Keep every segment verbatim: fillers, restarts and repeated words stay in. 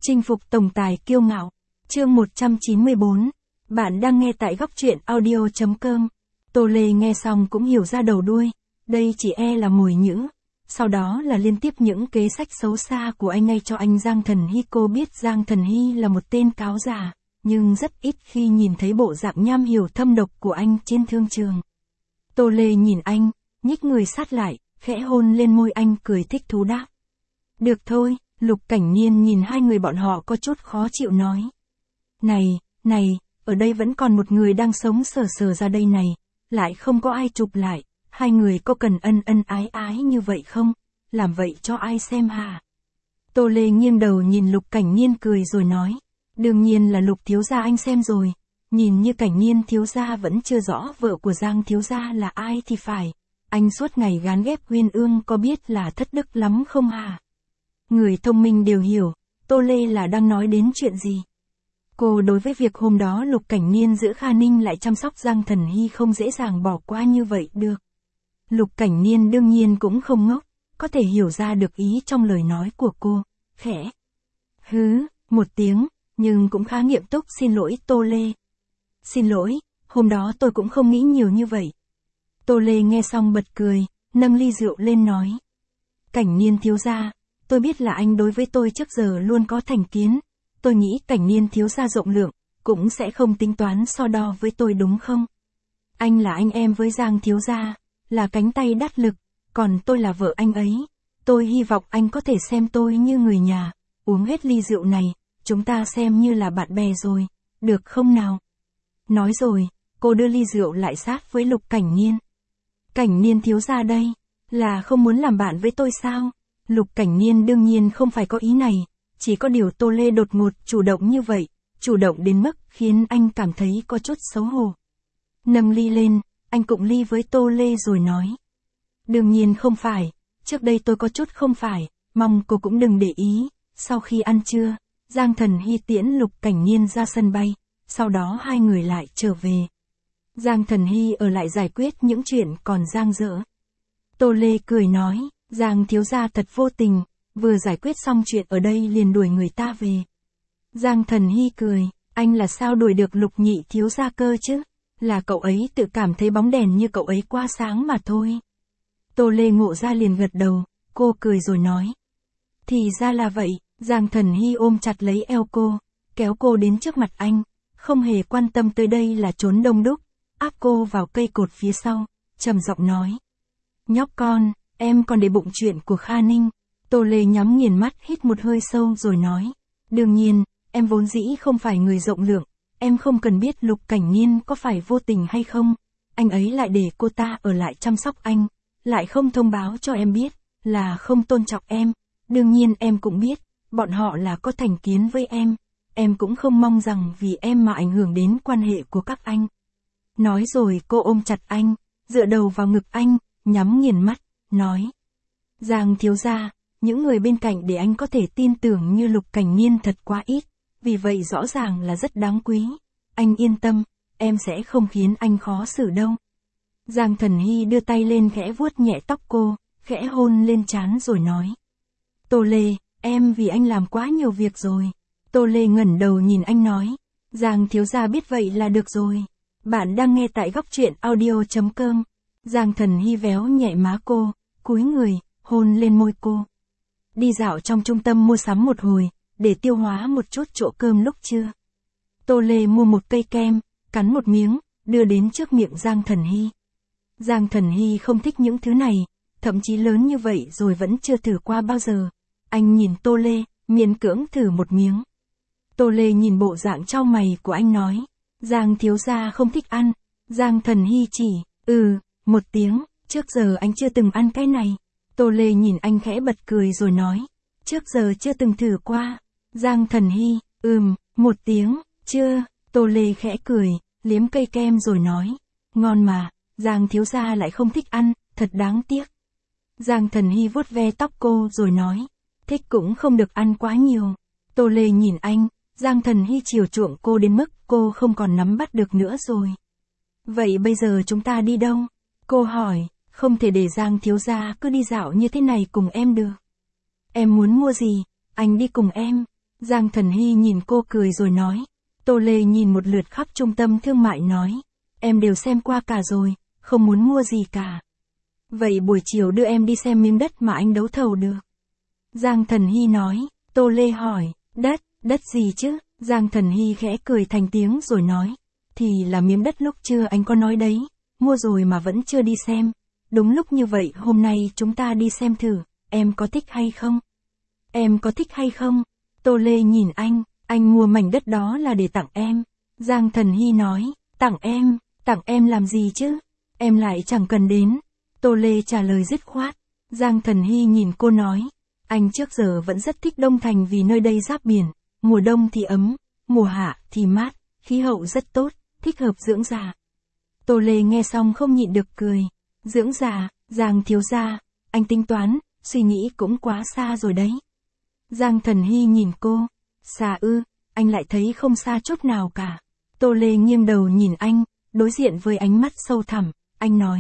Chinh phục tổng tài kiêu ngạo. Chương một trăm chín mươi bốn. Bạn đang nghe tại góc truyện audio chấm com. Tô Lê nghe xong cũng hiểu ra đầu đuôi. Đây chỉ e là mồi nhữ. Sau đó là liên tiếp những kế sách xấu xa của anh ngay cho anh Giang Thần Hy. Cô biết Giang Thần Hy là một tên cáo già, nhưng rất ít khi nhìn thấy bộ dạng nham hiểm thâm độc của anh trên thương trường. Tô Lê nhìn anh, nhích người sát lại, khẽ hôn lên môi anh, cười thích thú đáp. Được thôi. Lục Cảnh Niên nhìn hai người bọn họ có chút khó chịu nói. Này, này, ở đây vẫn còn một người đang sống sờ sờ ra đây này, lại không có ai chụp lại, hai người có cần ân ân ái ái như vậy không? Làm vậy cho ai xem hả? Tô Lê nghiêng đầu nhìn Lục Cảnh Niên cười rồi nói. Đương nhiên là Lục thiếu gia anh xem rồi, nhìn như Cảnh Niên thiếu gia vẫn chưa rõ vợ của Giang thiếu gia là ai thì phải. Anh suốt ngày gán ghép Uyên Ương có biết là thất đức lắm không hả? Người thông minh đều hiểu, Tô Lê là đang nói đến chuyện gì. Cô đối với việc hôm đó Lục Cảnh Niên giữ Kha Ninh lại chăm sóc Giang Thần Hy không dễ dàng bỏ qua như vậy được. Lục Cảnh Niên đương nhiên cũng không ngốc, có thể hiểu ra được ý trong lời nói của cô, khẽ. Hứ, một tiếng, nhưng cũng khá nghiêm túc xin lỗi Tô Lê. Xin lỗi, hôm đó tôi cũng không nghĩ nhiều như vậy. Tô Lê nghe xong bật cười, nâng ly rượu lên nói. Cảnh Niên thiếu gia. Tôi biết là anh đối với tôi trước giờ luôn có thành kiến, tôi nghĩ Cảnh Niên thiếu gia rộng lượng, cũng sẽ không tính toán so đo với tôi đúng không? Anh là anh em với Giang thiếu gia, là cánh tay đắc lực, còn tôi là vợ anh ấy, tôi hy vọng anh có thể xem tôi như người nhà, uống hết ly rượu này, chúng ta xem như là bạn bè rồi, được không nào? Nói rồi, cô đưa ly rượu lại sát với Lục Cảnh Niên. Cảnh Niên thiếu gia đây, là không muốn làm bạn với tôi sao? Lục Cảnh Niên đương nhiên không phải có ý này, chỉ có điều Tô Lê đột ngột chủ động như vậy, chủ động đến mức khiến anh cảm thấy có chút xấu hổ. Nâng ly lên, anh cụng ly với Tô Lê rồi nói. Đương nhiên không phải, trước đây tôi có chút không phải, mong cô cũng đừng để ý. Sau khi ăn trưa, Giang Thần Hy tiễn Lục Cảnh Niên ra sân bay, sau đó hai người lại trở về. Giang Thần Hy ở lại giải quyết những chuyện còn dang dở. Tô Lê cười nói. Giang thiếu gia thật vô tình, vừa giải quyết xong chuyện ở đây liền đuổi người ta về. Giang Thần Hy cười, anh là sao đuổi được Lục nhị thiếu gia cơ chứ? Là cậu ấy tự cảm thấy bóng đèn như cậu ấy quá sáng mà thôi. Tô Lê ngộ ra liền gật đầu, cô cười rồi nói. Thì ra là vậy, Giang Thần Hy ôm chặt lấy eo cô, kéo cô đến trước mặt anh, không hề quan tâm tới đây là trốn đông đúc, áp cô vào cây cột phía sau, trầm giọng nói. Nhóc con. Em còn để bụng chuyện của Kha Ninh. Tô Lê nhắm nghiền mắt hít một hơi sâu rồi nói. Đương nhiên, em vốn dĩ không phải người rộng lượng. Em không cần biết Lục Cảnh Niên có phải vô tình hay không. Anh ấy lại để cô ta ở lại chăm sóc anh. Lại không thông báo cho em biết. Là không tôn trọng em. Đương nhiên em cũng biết. Bọn họ là có thành kiến với em. Em cũng không mong rằng vì em mà ảnh hưởng đến quan hệ của các anh. Nói rồi cô ôm chặt anh. Dựa đầu vào ngực anh. Nhắm nghiền mắt. Nói. Giang thiếu gia, những người bên cạnh để anh có thể tin tưởng như Lục Cảnh Niên thật quá ít, vì vậy rõ ràng là rất đáng quý. Anh yên tâm, em sẽ không khiến anh khó xử đâu. Giang Thần Hy đưa tay lên khẽ vuốt nhẹ tóc cô, khẽ hôn lên trán rồi nói. Tô Lê, em vì anh làm quá nhiều việc rồi. Tô Lê ngẩng đầu nhìn anh nói. Giang thiếu gia biết vậy là được rồi. Bạn đang nghe tại góc truyện audio chấm com. Giang Thần Hy véo nhẹ má cô, cúi người, hôn lên môi cô. Đi dạo trong trung tâm mua sắm một hồi, để tiêu hóa một chút chỗ cơm lúc trưa. Tô Lê mua một cây kem, cắn một miếng, đưa đến trước miệng Giang Thần Hy. Giang Thần Hy không thích những thứ này, thậm chí lớn như vậy rồi vẫn chưa thử qua bao giờ. Anh nhìn Tô Lê, miễn cưỡng thử một miếng. Tô Lê nhìn bộ dạng trao mày của anh nói. Giang thiếu gia không thích ăn. Giang Thần Hy chỉ, ừ, một tiếng, trước giờ anh chưa từng ăn cái này. Tô Lê nhìn anh khẽ bật cười rồi nói. Trước giờ chưa từng thử qua. Giang Thần Hy, ừm, một tiếng, chưa. Tô Lê khẽ cười, liếm cây kem rồi nói. Ngon mà, Giang thiếu gia lại không thích ăn, thật đáng tiếc. Giang Thần Hy vuốt ve tóc cô rồi nói. Thích cũng không được ăn quá nhiều. Tô Lê nhìn anh, Giang Thần Hy chiều chuộng cô đến mức cô không còn nắm bắt được nữa rồi. Vậy bây giờ chúng ta đi đâu? Cô hỏi. Không thể để Giang thiếu gia cứ đi dạo như thế này cùng em được. Em muốn mua gì, anh đi cùng em. Giang Thần Hy nhìn cô cười rồi nói. Tô Lê nhìn một lượt khắp trung tâm thương mại nói. Em đều xem qua cả rồi, không muốn mua gì cả. Vậy buổi chiều đưa em đi xem miếng đất mà anh đấu thầu được. Giang Thần Hy nói. Tô Lê hỏi, đất, đất gì chứ? Giang Thần Hy khẽ cười thành tiếng rồi nói. Thì là miếng đất lúc trưa anh có nói đấy, mua rồi mà vẫn chưa đi xem. Đúng lúc như vậy hôm nay chúng ta đi xem thử, em có thích hay không? Em có thích hay không? Tô Lê nhìn anh, anh mua mảnh đất đó là để tặng em. Giang Thần Hy nói, tặng em, tặng em làm gì chứ? Em lại chẳng cần đến. Tô Lê trả lời dứt khoát. Giang Thần Hy nhìn cô nói, anh trước giờ vẫn rất thích Đông Thành vì nơi đây giáp biển, mùa đông thì ấm, mùa hạ thì mát, khí hậu rất tốt, thích hợp dưỡng già. Tô Lê nghe xong không nhịn được cười. Dưỡng già, Giang thiếu gia, anh tính toán, suy nghĩ cũng quá xa rồi đấy. Giang Thần Hy nhìn cô, xa ư, anh lại thấy không xa chút nào cả. Tô Lê nghiêng đầu nhìn anh, đối diện với ánh mắt sâu thẳm, anh nói.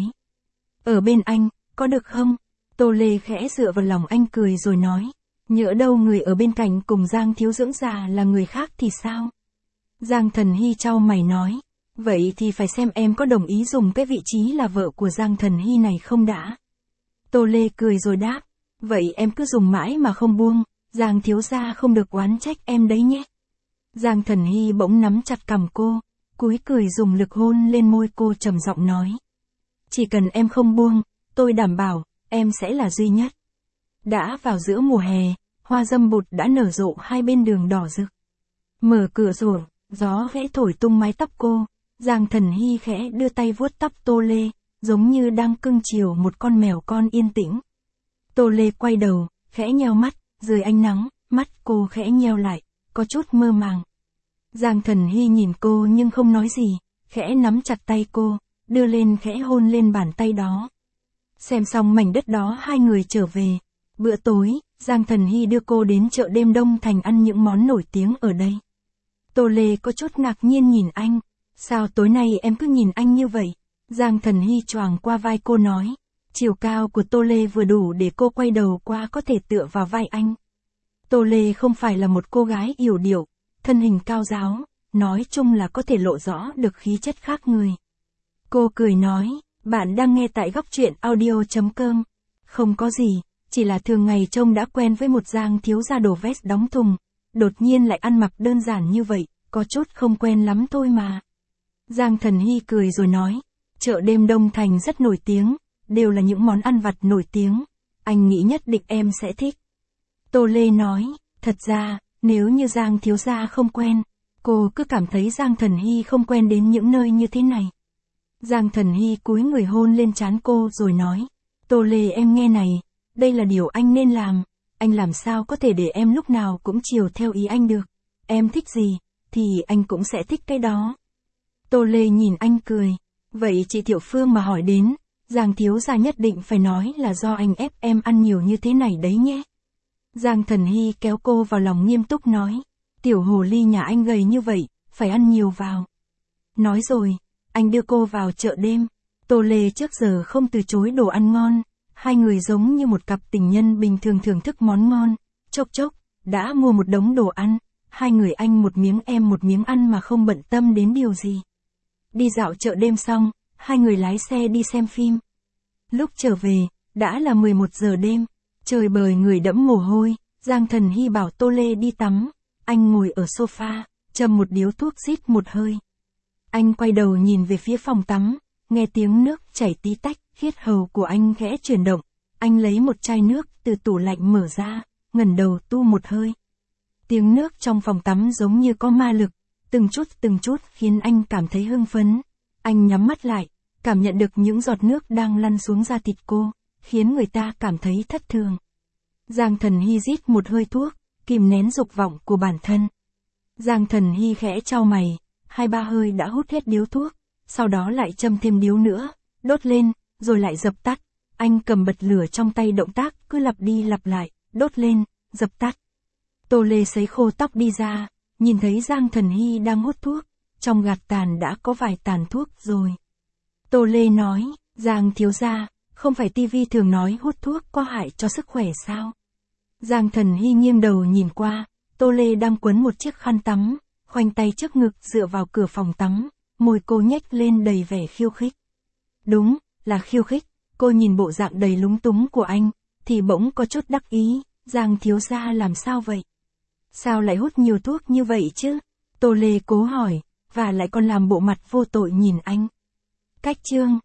Ở bên anh, có được không? Tô Lê khẽ dựa vào lòng anh cười rồi nói. Nhỡ đâu người ở bên cạnh cùng Giang thiếu dưỡng già là người khác thì sao? Giang Thần Hy chau mày nói. Vậy thì phải xem em có đồng ý dùng cái vị trí là vợ của Giang Thần Hy này không đã. Tô Lê cười rồi đáp. Vậy em cứ dùng mãi mà không buông, Giang thiếu gia không được oán trách em đấy nhé. Giang Thần Hy bỗng nắm chặt cằm cô, cúi cười dùng lực hôn lên môi cô trầm giọng nói. Chỉ cần em không buông, tôi đảm bảo, em sẽ là duy nhất. Đã vào giữa mùa hè, hoa dâm bụt đã nở rộ hai bên đường đỏ rực. Mở cửa sổ, gió khẽ thổi tung mái tóc cô. Giang Thần Hy khẽ đưa tay vuốt tóc Tô Lê, giống như đang cưng chiều một con mèo con yên tĩnh. Tô Lê quay đầu, khẽ nheo mắt, dưới ánh nắng, mắt cô khẽ nheo lại, có chút mơ màng. Giang Thần Hy nhìn cô nhưng không nói gì, khẽ nắm chặt tay cô, đưa lên khẽ hôn lên bàn tay đó. Xem xong mảnh đất đó hai người trở về. Bữa tối, Giang Thần Hy đưa cô đến chợ đêm Đông Thành ăn những món nổi tiếng ở đây. Tô Lê có chút ngạc nhiên nhìn anh. Sao tối nay em cứ nhìn anh như vậy? Giang Thần Hy choàng qua vai cô nói. Chiều cao của Tô Lê vừa đủ để cô quay đầu qua có thể tựa vào vai anh. Tô Lê không phải là một cô gái yểu điệu, thân hình cao ráo, nói chung là có thể lộ rõ được khí chất khác người. Cô cười nói, bạn đang nghe tại góc truyện audio chấm com. Không có gì, chỉ là thường ngày trông đã quen với một Giang thiếu gia đồ vest đóng thùng, đột nhiên lại ăn mặc đơn giản như vậy, có chút không quen lắm thôi mà. Giang Thần Hy cười rồi nói, chợ đêm Đông Thành rất nổi tiếng, đều là những món ăn vặt nổi tiếng, anh nghĩ nhất định em sẽ thích. Tô Lê nói, thật ra, nếu như Giang thiếu gia không quen, cô cứ cảm thấy Giang Thần Hy không quen đến những nơi như thế này. Giang Thần Hy cúi người hôn lên trán cô rồi nói, Tô Lê em nghe này, đây là điều anh nên làm, anh làm sao có thể để em lúc nào cũng chiều theo ý anh được, em thích gì, thì anh cũng sẽ thích cái đó. Tô Lê nhìn anh cười, vậy chị Thiệu Phương mà hỏi đến, Giang thiếu gia nhất định phải nói là do anh ép em ăn nhiều như thế này đấy nhé. Giang Thần Hy kéo cô vào lòng nghiêm túc nói, tiểu hồ ly nhà anh gầy như vậy, phải ăn nhiều vào. Nói rồi, anh đưa cô vào chợ đêm. Tô Lê trước giờ không từ chối đồ ăn ngon, hai người giống như một cặp tình nhân bình thường thưởng thức món ngon, chốc chốc, đã mua một đống đồ ăn, hai người anh một miếng em một miếng ăn mà không bận tâm đến điều gì. Đi dạo chợ đêm xong, hai người lái xe đi xem phim. Lúc trở về, đã là mười một giờ đêm, trời bời người đẫm mồ hôi, Giang Thần Hy bảo Tô Lê đi tắm, anh ngồi ở sofa, châm một điếu thuốc rít một hơi. Anh quay đầu nhìn về phía phòng tắm, nghe tiếng nước chảy tí tách, khiết hầu của anh khẽ chuyển động, anh lấy một chai nước từ tủ lạnh mở ra, ngẩng đầu tu một hơi. Tiếng nước trong phòng tắm giống như có ma lực, từng chút từng chút khiến anh cảm thấy hưng phấn. Anh nhắm mắt lại, cảm nhận được những giọt nước đang lăn xuống da thịt cô, khiến người ta cảm thấy thất thường. Giang Thần Hy rít một hơi thuốc, kìm nén dục vọng của bản thân. Giang Thần Hy khẽ chau mày, hai ba hơi đã hút hết điếu thuốc, sau đó lại châm thêm điếu nữa, đốt lên, rồi lại dập tắt. Anh cầm bật lửa trong tay động tác cứ lặp đi lặp lại, đốt lên, dập tắt. Tô Lê sấy khô tóc đi ra, nhìn thấy Giang Thần Hy đang hút thuốc, trong gạt tàn đã có vài tàn thuốc rồi. Tô Lê nói, Giang thiếu gia, không phải tivi thường nói hút thuốc có hại cho sức khỏe sao? Giang Thần Hy nghiêng đầu nhìn qua, Tô Lê đang quấn một chiếc khăn tắm, khoanh tay trước ngực dựa vào cửa phòng tắm, môi cô nhếch lên đầy vẻ khiêu khích. Đúng, là khiêu khích, cô nhìn bộ dạng đầy lúng túng của anh, thì bỗng có chút đắc ý, Giang thiếu gia làm sao vậy? Sao lại hút nhiều thuốc như vậy chứ? Tô Lê cố hỏi, và lại còn làm bộ mặt vô tội nhìn anh. Cách chương